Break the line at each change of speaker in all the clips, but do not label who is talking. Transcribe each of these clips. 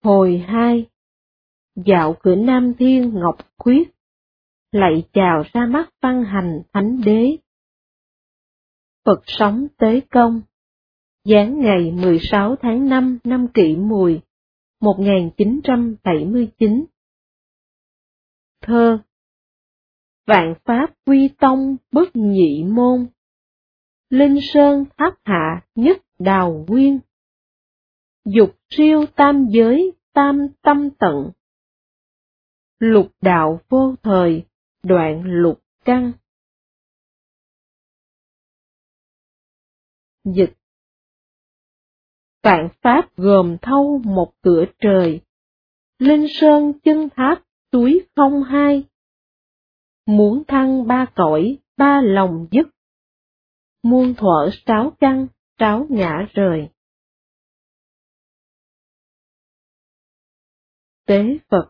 Hồi 2. Dạo cửa Nam Thiên Ngọc Khuyết, lạy chào ra mắt Văn Hành Thánh Đế. Phật sống Tế Công, giáng ngày 16 tháng 5 năm Kỷ Mùi, 1979. Thơ. Vạn pháp quy tông bất nhị môn, linh sơn tháp hạ nhất đào nguyên. Dục siêu tam giới tam tâm tận, lục đạo vô thời đoạn lục căn. Dịch. Vạn pháp gồm thâu một cửa trời, linh sơn chân tháp túi không hai. Muốn thăng ba cõi ba lòng dứt, muôn thuở sáu căn sáu ngã rời. Tế Phật.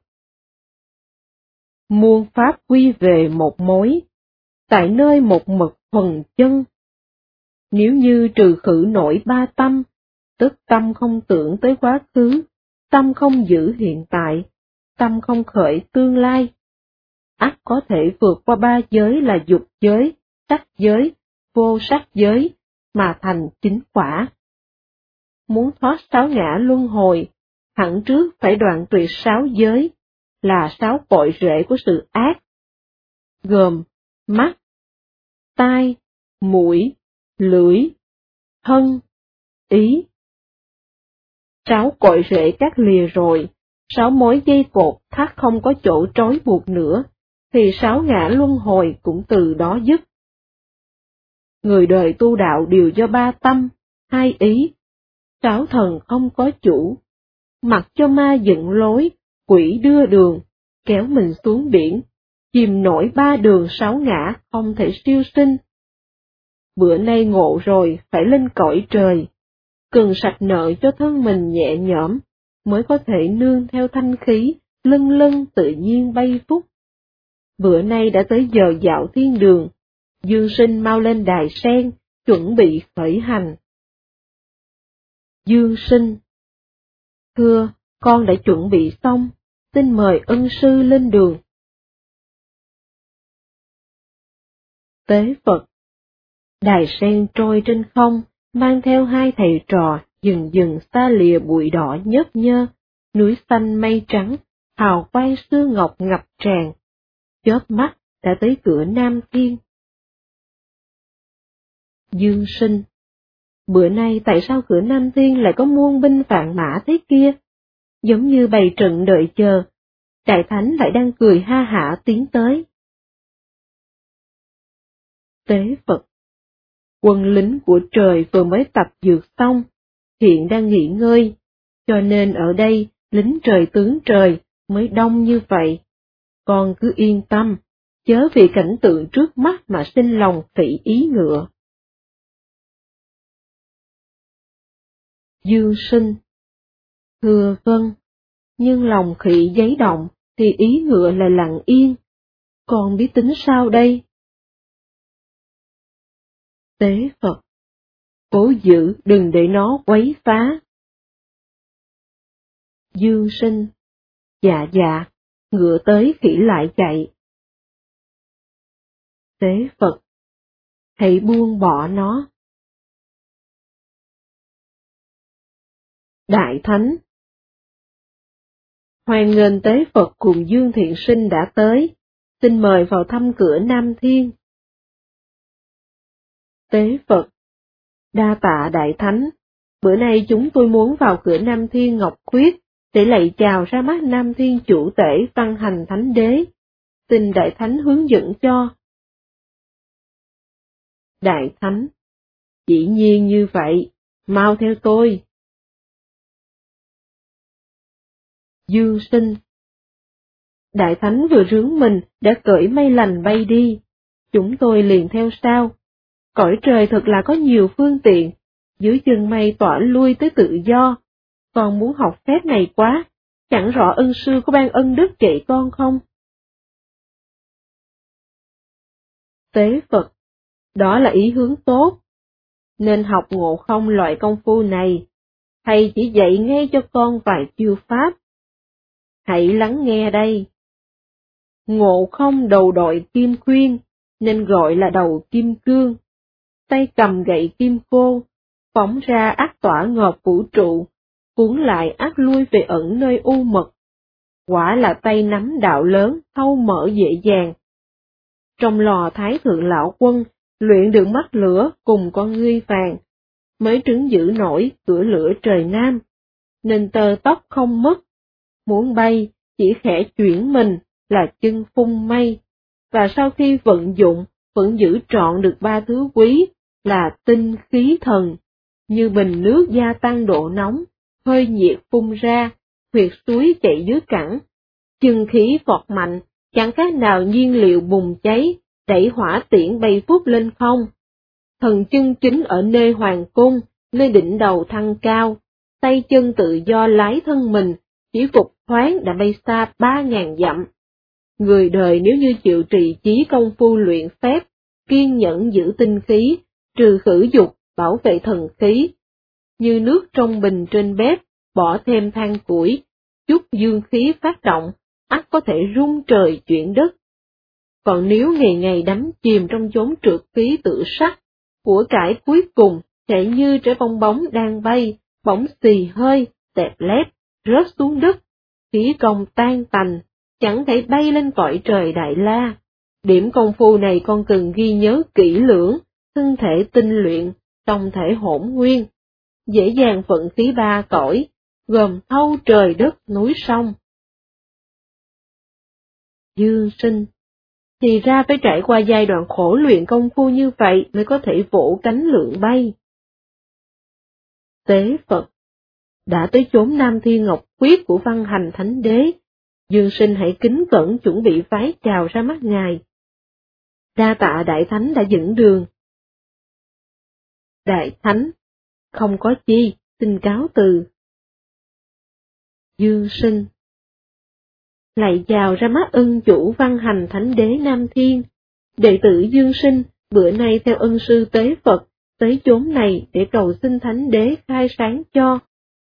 Muôn pháp quy về một mối, tại nơi một mực thuần chân. Nếu như trừ khử nổi ba tâm, tức tâm không tưởng tới quá khứ, tâm không giữ hiện tại, tâm không khởi tương lai, ắt có thể vượt qua ba giới là dục giới, sắc giới, vô sắc giới, mà thành chính quả. Muốn thoát sáu ngã luân hồi, hẳn trước phải đoạn tuyệt sáu giới, là sáu cội rễ của sự ác, gồm mắt, tai, mũi, lưỡi, thân, ý. Sáu cội rễ cắt lìa rồi, sáu mối dây cột thắt không có chỗ trói buộc nữa, thì sáu ngã luân hồi cũng từ đó dứt. Người đời tu đạo đều do ba tâm, hai ý, sáu thần không có chủ, mặc cho ma dựng lối, quỷ đưa đường, kéo mình xuống biển, chìm nổi ba đường sáu ngã không thể siêu sinh. Bữa nay ngộ rồi phải lên cõi trời, cần sạch nợ cho thân mình nhẹ nhõm, mới có thể nương theo thanh khí, lân lân tự nhiên bay phúc. Bữa nay đã tới giờ dạo thiên đường, Dương Sinh mau lên đài sen, chuẩn bị khởi hành. Dương Sinh. Thưa, con đã chuẩn bị xong, xin mời ân sư lên đường. Tế Phật. Đài sen trôi trên không, mang theo hai thầy trò, dần dần xa lìa bụi đỏ nhớp nhơ, núi xanh mây trắng, hào quang xưa ngọc ngập tràn. Chớp mắt đã tới cửa Nam Thiên. Dương Sinh. Bữa nay tại sao cửa Nam Thiên lại có muôn binh vạn mã thế kia? Giống như bày trận đợi chờ, Đại Thánh lại đang cười ha hả tiến tới. Tế Phật. Quân lính của trời vừa mới tập dược xong, hiện đang nghỉ ngơi, cho nên ở đây lính trời tướng trời mới đông như vậy. Con cứ yên tâm, chớ vì cảnh tượng trước mắt mà sinh lòng phỉ ý ngựa. Dương Sinh. Thưa vâng, nhưng lòng khỉ giấy động thì ý ngựa lại lặng yên, con biết tính sao đây? Tế Phật. Cố giữ đừng để nó quấy phá. Dương Sinh. Dạ dạ, ngựa tới khỉ lại chạy. Tế Phật. Hãy buông bỏ nó. Đại Thánh. Hoan nghênh Tế Phật cùng Dương Thiện Sinh đã tới, xin mời vào thăm cửa Nam Thiên. Tế Phật. Đa tạ Đại Thánh, bữa nay chúng tôi muốn vào cửa Nam Thiên Ngọc Khuyết, để lạy chào ra mắt Nam Thiên chủ tể Văn Hành Thánh Đế, xin Đại Thánh hướng dẫn cho. Đại Thánh. Dĩ nhiên như vậy, mau theo tôi. Dương Sinh. Đại Thánh vừa rướng mình đã cởi mây lành bay đi, chúng tôi liền theo sau. Cõi trời thật là có nhiều phương tiện, dưới chân mây tỏa lui tới tự do. Con muốn học phép này quá, chẳng rõ ân sư có ban ân đức dạy con không? Tế Phật. Đó là ý hướng tốt, nên học Ngộ Không loại công phu này, thầy chỉ dạy ngay cho con vài chiêu pháp, hãy lắng nghe đây. Ngộ Không đầu đội kim khuyên, nên gọi là đầu kim cương. Tay cầm gậy kim khô, phóng ra ác tỏa ngợp vũ trụ, cuốn lại ác lui về ẩn nơi u mật. Quả là tay nắm đạo lớn, thâu mở dễ dàng. Trong lò Thái Thượng Lão Quân, luyện được mắt lửa cùng con ngươi vàng, mới trứng giữ nổi cửa lửa trời Nam, nên tơ tóc không mất. Muốn bay, chỉ khẽ chuyển mình là chân phun mây, và sau khi vận dụng, vẫn giữ trọn được ba thứ quý, là tinh khí thần, như bình nước gia tăng độ nóng, hơi nhiệt phun ra, huyệt suối chạy dưới cẳng, chân khí vọt mạnh, chẳng khác nào nhiên liệu bùng cháy, đẩy hỏa tiễn bay vút lên không. Thần chân chính ở nơi hoàng cung, nơi đỉnh đầu thăng cao, tay chân tự do lái thân mình, chỉ phục thoáng đã bay xa 3.000 dặm. Người đời nếu như chịu trì chí công phu luyện phép, kiên nhẫn giữ tinh khí, trừ khử dục, bảo vệ thần khí. Như nước trong bình trên bếp, bỏ thêm than củi, chút dương khí phát động, ắt có thể rung trời chuyển đất. Còn nếu ngày ngày đắm chìm trong chốn trượt khí tự sắc, của cải cuối cùng chạy như trái bong bóng đang bay, bỗng xì hơi, tẹp lép, rớt xuống đất, khí công tan tành, chẳng thể bay lên cõi trời Đại La. Điểm công phu này con cần ghi nhớ kỹ lưỡng, thân thể tinh luyện, tổng thể hỗn nguyên, dễ dàng vận khí ba cõi, gồm thâu trời đất núi sông. Dương Sinh, thì ra phải trải qua giai đoạn khổ luyện công phu như vậy mới có thể vỗ cánh lượn bay. Tế Phật, đã tới chốn Nam Thiên Ngọc Quyết của Văn Hành Thánh Đế, Dương Sinh hãy kính cẩn chuẩn bị vái chào ra mắt Ngài. Đa tạ Đại Thánh đã dẫn đường. Đại Thánh, không có chi, xin cáo từ. Dương Sinh, lại chào ra mắt ân chủ Văn Hành Thánh Đế Nam Thiên, đệ tử Dương Sinh bữa nay theo ân sư Tế Phật tới chốn này để cầu xin Thánh Đế khai sáng cho.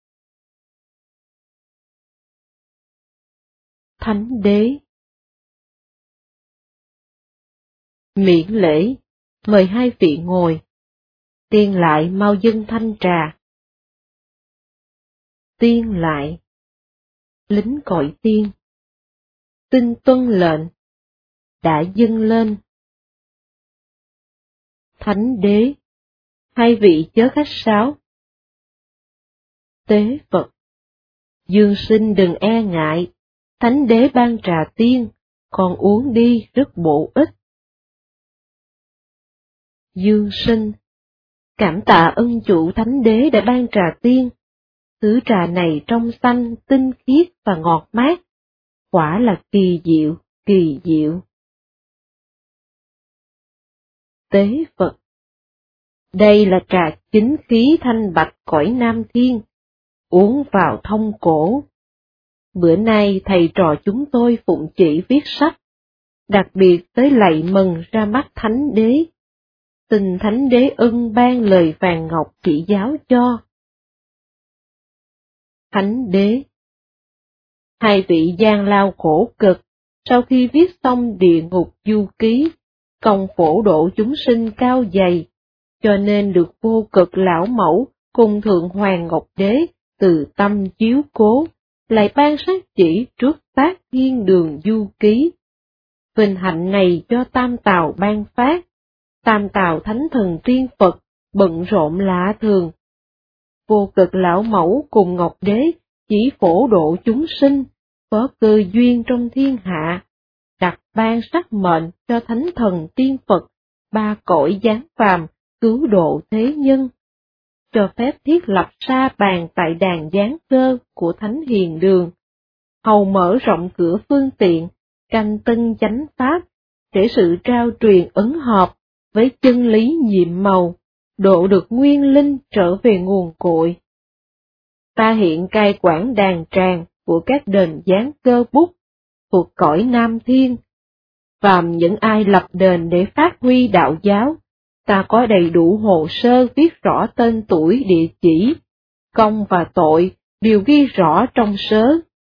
Thánh Đế miễn lễ, mời hai vị ngồi. Tiên lại mau dâng thanh trà. Tiên lại, lính cõi tiên, xin tuân lệnh, đã dâng lên. Thánh Đế, hai vị chớ khách sáo. Tế Phật, Dương Sinh đừng e ngại, Thánh Đế ban trà tiên, con uống đi rất bổ ích. Dương Sinh, cảm tạ ân chủ Thánh Đế đã ban trà tiên, thứ trà này trong xanh, tinh khiết và ngọt mát, quả là kỳ diệu, kỳ diệu. Tế Phật, đây là trà chính khí thanh bạch cõi Nam Thiên, uống vào thông cổ. Bữa nay thầy trò chúng tôi phụng chỉ viết sách, đặc biệt tới lạy mừng ra mắt Thánh Đế. Xin Thánh Đế ân ban lời vàng ngọc chỉ giáo cho. Thánh Đế, hai vị gian lao khổ cực, sau khi viết xong Địa Ngục Du Ký, công phổ độ chúng sinh cao dày, cho nên được Vô Cực Lão Mẫu cùng Thượng Hoàng Ngọc Đế từ tâm chiếu cố, lại ban sát chỉ trước tác Thiên Đường Du Ký. Vinh hạnh này cho Tam Tào ban phát, Tam Tào Thánh Thần Tiên Phật bận rộn lạ thường. Vô Cực Lão Mẫu cùng Ngọc Đế chỉ phổ độ chúng sinh, có cơ duyên trong thiên hạ, đặt ban sắc mệnh cho Thánh Thần Tiên Phật, ba cõi giáng phàm, cứu độ thế nhân, cho phép thiết lập sa bàn tại đàn giáng cơ của Thánh Hiền Đường, hầu mở rộng cửa phương tiện, canh tân chánh pháp, để sự trao truyền ấn hợp với chân lý nhiệm màu, độ được nguyên linh trở về nguồn cội. Ta hiện cai quản đàn tràng của các đền giáng cơ bút, thuộc cõi Nam Thiên. Phàm những ai lập đền để phát huy đạo giáo, ta có đầy đủ hồ sơ viết rõ tên tuổi địa chỉ, công và tội đều ghi rõ trong sớ.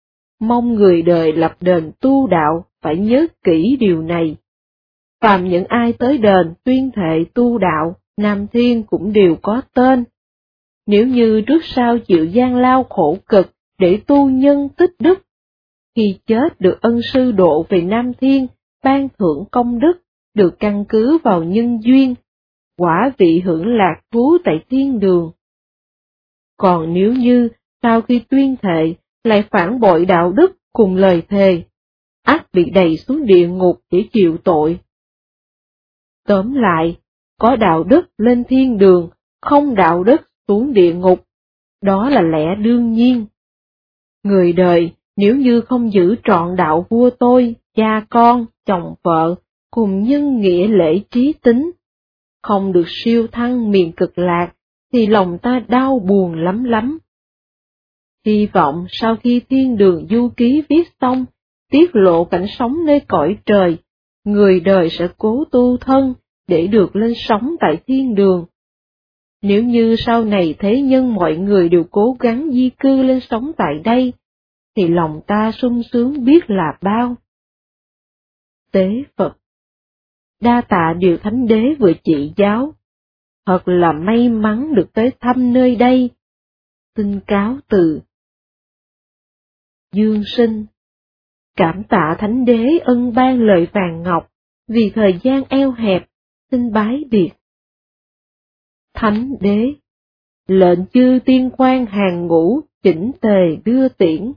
mong người đời lập đền tu đạo phải nhớ kỹ điều này. Phàm những ai tới đền tuyên thệ tu đạo, Nam Thiên cũng đều có tên. Nếu như trước sau chịu gian lao khổ cực để tu nhân tích đức, khi chết được ân sư độ về Nam Thiên, ban thưởng công đức, được căn cứ vào nhân duyên, quả vị hưởng lạc thú tại thiên đường. Còn nếu như sau khi tuyên thệ lại phản bội đạo đức cùng lời thề, ắt bị đày xuống địa ngục để chịu tội. Tóm lại, có đạo đức lên thiên đường, không đạo đức xuống địa ngục, đó là lẽ đương nhiên. Người đời nếu như không giữ trọn đạo vua tôi, cha con, chồng vợ, cùng nhân nghĩa lễ trí tính, không được siêu thăng miền cực lạc, thì lòng ta đau buồn lắm lắm. Hy vọng sau khi thiên đường du ký viết xong, tiết lộ cảnh sống nơi cõi trời, người đời sẽ cố tu thân để được lên sống tại thiên đường. Nếu như sau này thế nhân mọi người đều cố gắng di cư lên sống tại đây, thì lòng ta sung sướng biết là bao. Tế Phật. Đa tạ điều Thánh Đế vừa chỉ giáo. Thật là may mắn được tới thăm nơi đây. Xin cáo từ. Dương Sinh. Cảm tạ Thánh Đế ân ban lời vàng ngọc, vì thời gian eo hẹp, xin bái biệt. Thánh Đế. Lệnh chư tiên quan hàng ngũ, chỉnh tề đưa tiễn.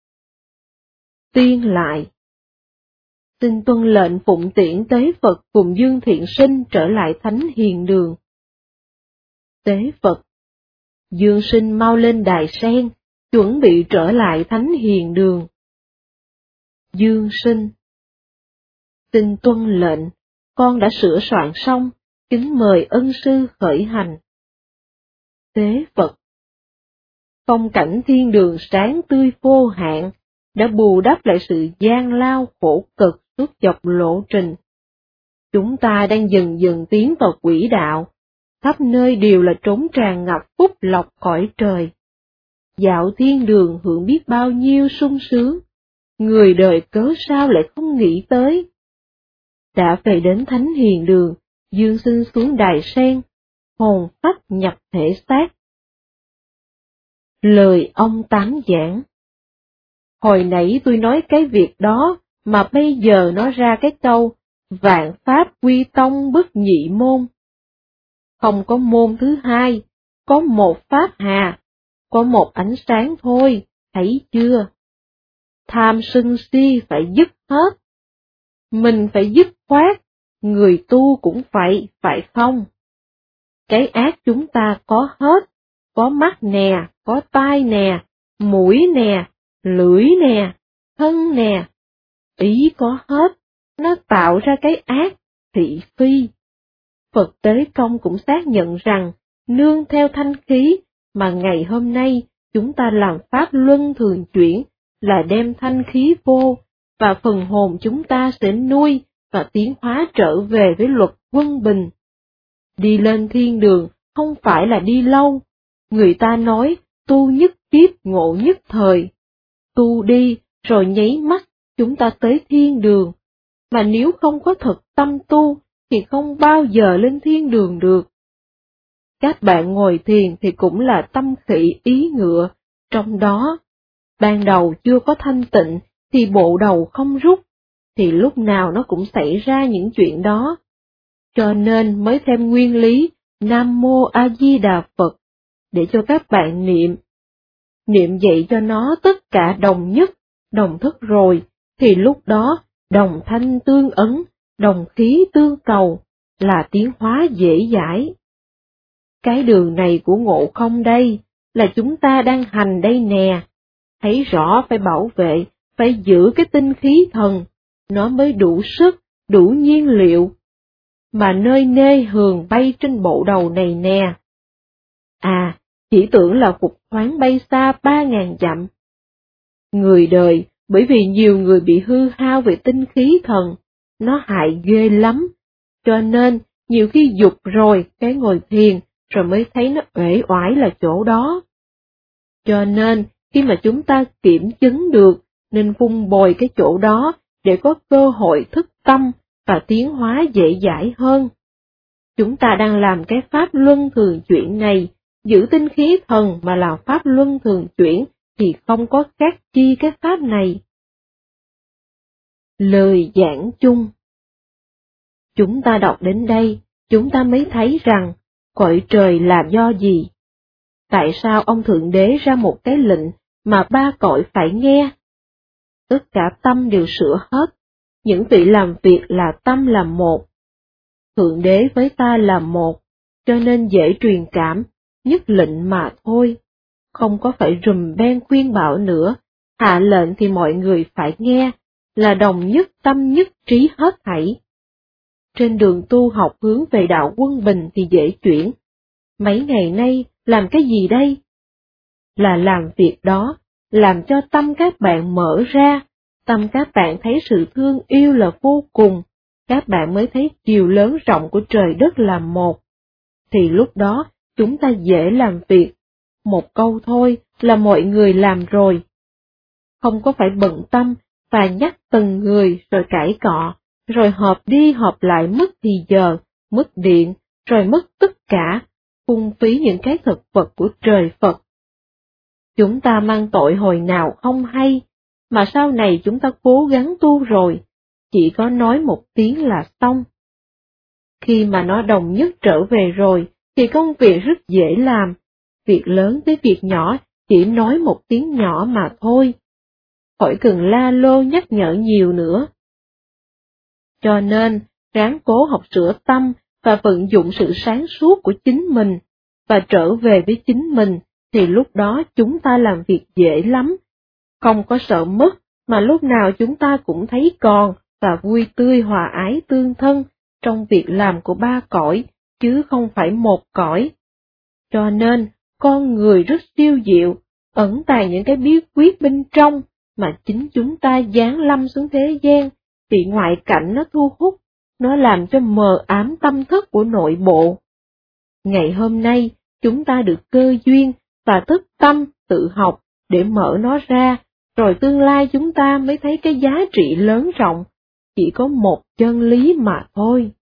Tuyên lại. Xin tuân lệnh phụng tiễn Tế Phật cùng Dương Thiện Sinh trở lại Thánh Hiền Đường. Tế Phật. Dương Sinh mau lên đài sen, chuẩn bị trở lại Thánh Hiền Đường. Dương Sinh. Xin tuân lệnh, con đã sửa soạn xong, kính mời ân sư khởi hành. Tế Phật. Phong cảnh thiên đường sáng tươi vô hạn, đã bù đắp lại sự gian lao khổ cực suốt dọc lộ trình. Chúng ta đang dần dần tiến vào quỹ đạo, khắp nơi đều là trốn tràn ngập phúc lộc cõi trời. Dạo thiên đường hưởng biết bao nhiêu sung sướng, người đời cớ sao lại không nghĩ tới. Đã về đến Thánh Hiền Đường, Dương Sinh xuống đài sen, hồn phách nhập thể xác. Lời ông Tám giảng. Hồi nãy tôi nói cái việc đó, mà bây giờ nó ra cái câu, vạn pháp quy tông bất nhị môn. Không có môn thứ hai, có một pháp hà, có một ánh sáng thôi, thấy chưa? Tham sân si phải dứt hết. Mình phải dứt khoát, người tu cũng phải không? Cái ác chúng ta có hết, có mắt nè, có tai nè, mũi nè, lưỡi nè, thân nè, ý có hết, nó tạo ra cái ác, thị phi. Phật Tế Công cũng xác nhận rằng, nương theo thanh khí, mà ngày hôm nay chúng ta làm pháp luân thường chuyển, là đem thanh khí vô, và phần hồn chúng ta sẽ nuôi và tiến hóa trở về với luật quân bình. Đi lên thiên đường không phải là đi lâu, người ta nói tu nhất kiếp ngộ nhất thời. Tu đi rồi nháy mắt chúng ta tới thiên đường, mà nếu không có thực tâm tu thì không bao giờ lên thiên đường được. Các bạn ngồi thiền thì cũng là tâm khỉ ý ngựa, trong đó, ban đầu chưa có thanh tịnh thì bộ đầu không rút, thì lúc nào nó cũng xảy ra những chuyện đó. Cho nên mới thêm nguyên lý Nam Mô A Di Đà Phật, để cho các bạn niệm. Niệm dạy cho nó tất cả đồng nhất, đồng thức rồi, thì lúc đó đồng thanh tương ấn, đồng khí tương cầu, là tiến hóa dễ dãi. Cái đường này của Ngộ Không đây, là chúng ta đang hành đây nè, thấy rõ phải bảo vệ, phải giữ cái tinh khí thần, nó mới đủ sức, đủ nhiên liệu. Mà nơi nê hường bay trên bộ đầu này nè. À, chỉ tưởng là phục thoáng bay xa 3.000 dặm. Người đời, bởi vì nhiều người bị hư hao về tinh khí thần, nó hại ghê lắm, cho nên nhiều khi dục rồi cái ngồi thiền, rồi mới thấy nó uể oải là chỗ đó. Cho nên, khi mà chúng ta kiểm chứng được, nên vun bồi cái chỗ đó để có cơ hội thức tâm và tiến hóa dễ dãi hơn. Chúng ta đang làm cái pháp luân thường chuyển này, giữ tinh khí thần mà làm pháp luân thường chuyển thì không có khác chi cái pháp này. Lời giảng chung. Chúng ta đọc đến đây, chúng ta mới thấy rằng, cõi trời là do gì? Tại sao ông Thượng Đế ra một cái lệnh mà ba cõi phải nghe? Tất cả tâm đều sửa hết, những vị làm việc là tâm là một. Thượng Đế với ta là một, cho nên dễ truyền cảm, nhất lệnh mà thôi, không có phải rùm beng khuyên bảo nữa, hạ lệnh thì mọi người phải nghe, là đồng nhất tâm nhất trí hết thảy. Trên đường tu học hướng về đạo quân bình thì dễ chuyển. Mấy ngày nay làm cái gì đây? Là làm việc đó, làm cho tâm các bạn mở ra, tâm các bạn thấy sự thương yêu là vô cùng, các bạn mới thấy chiều lớn rộng của trời đất là một. Thì lúc đó chúng ta dễ làm việc, một câu thôi là mọi người làm rồi. Không có phải bận tâm và nhắc từng người rồi cãi cọ, rồi họp đi họp lại mất thì giờ, mất điện, rồi mất tất cả, phung phí những cái thực vật của trời Phật. Chúng ta mang tội hồi nào không hay, mà sau này chúng ta cố gắng tu rồi, chỉ có nói một tiếng là xong. Khi mà nó đồng nhất trở về rồi, thì công việc rất dễ làm, việc lớn tới việc nhỏ chỉ nói một tiếng nhỏ mà thôi. Khỏi cần la lô nhắc nhở nhiều nữa. Cho nên, ráng cố học sửa tâm và vận dụng sự sáng suốt của chính mình, và trở về với chính mình, thì lúc đó chúng ta làm việc dễ lắm. Không có sợ mất, mà lúc nào chúng ta cũng thấy còn, và vui tươi hòa ái tương thân, trong việc làm của ba cõi, chứ không phải một cõi. Cho nên, con người rất siêu diệu, ẩn tàng những cái bí quyết bên trong, mà chính chúng ta giáng lâm xuống thế gian, vì ngoại cảnh nó thu hút, nó làm cho mờ ám tâm thức của nội bộ. Ngày hôm nay, chúng ta được cơ duyên và thức tâm tự học để mở nó ra, rồi tương lai chúng ta mới thấy cái giá trị lớn rộng, chỉ có một chân lý mà thôi.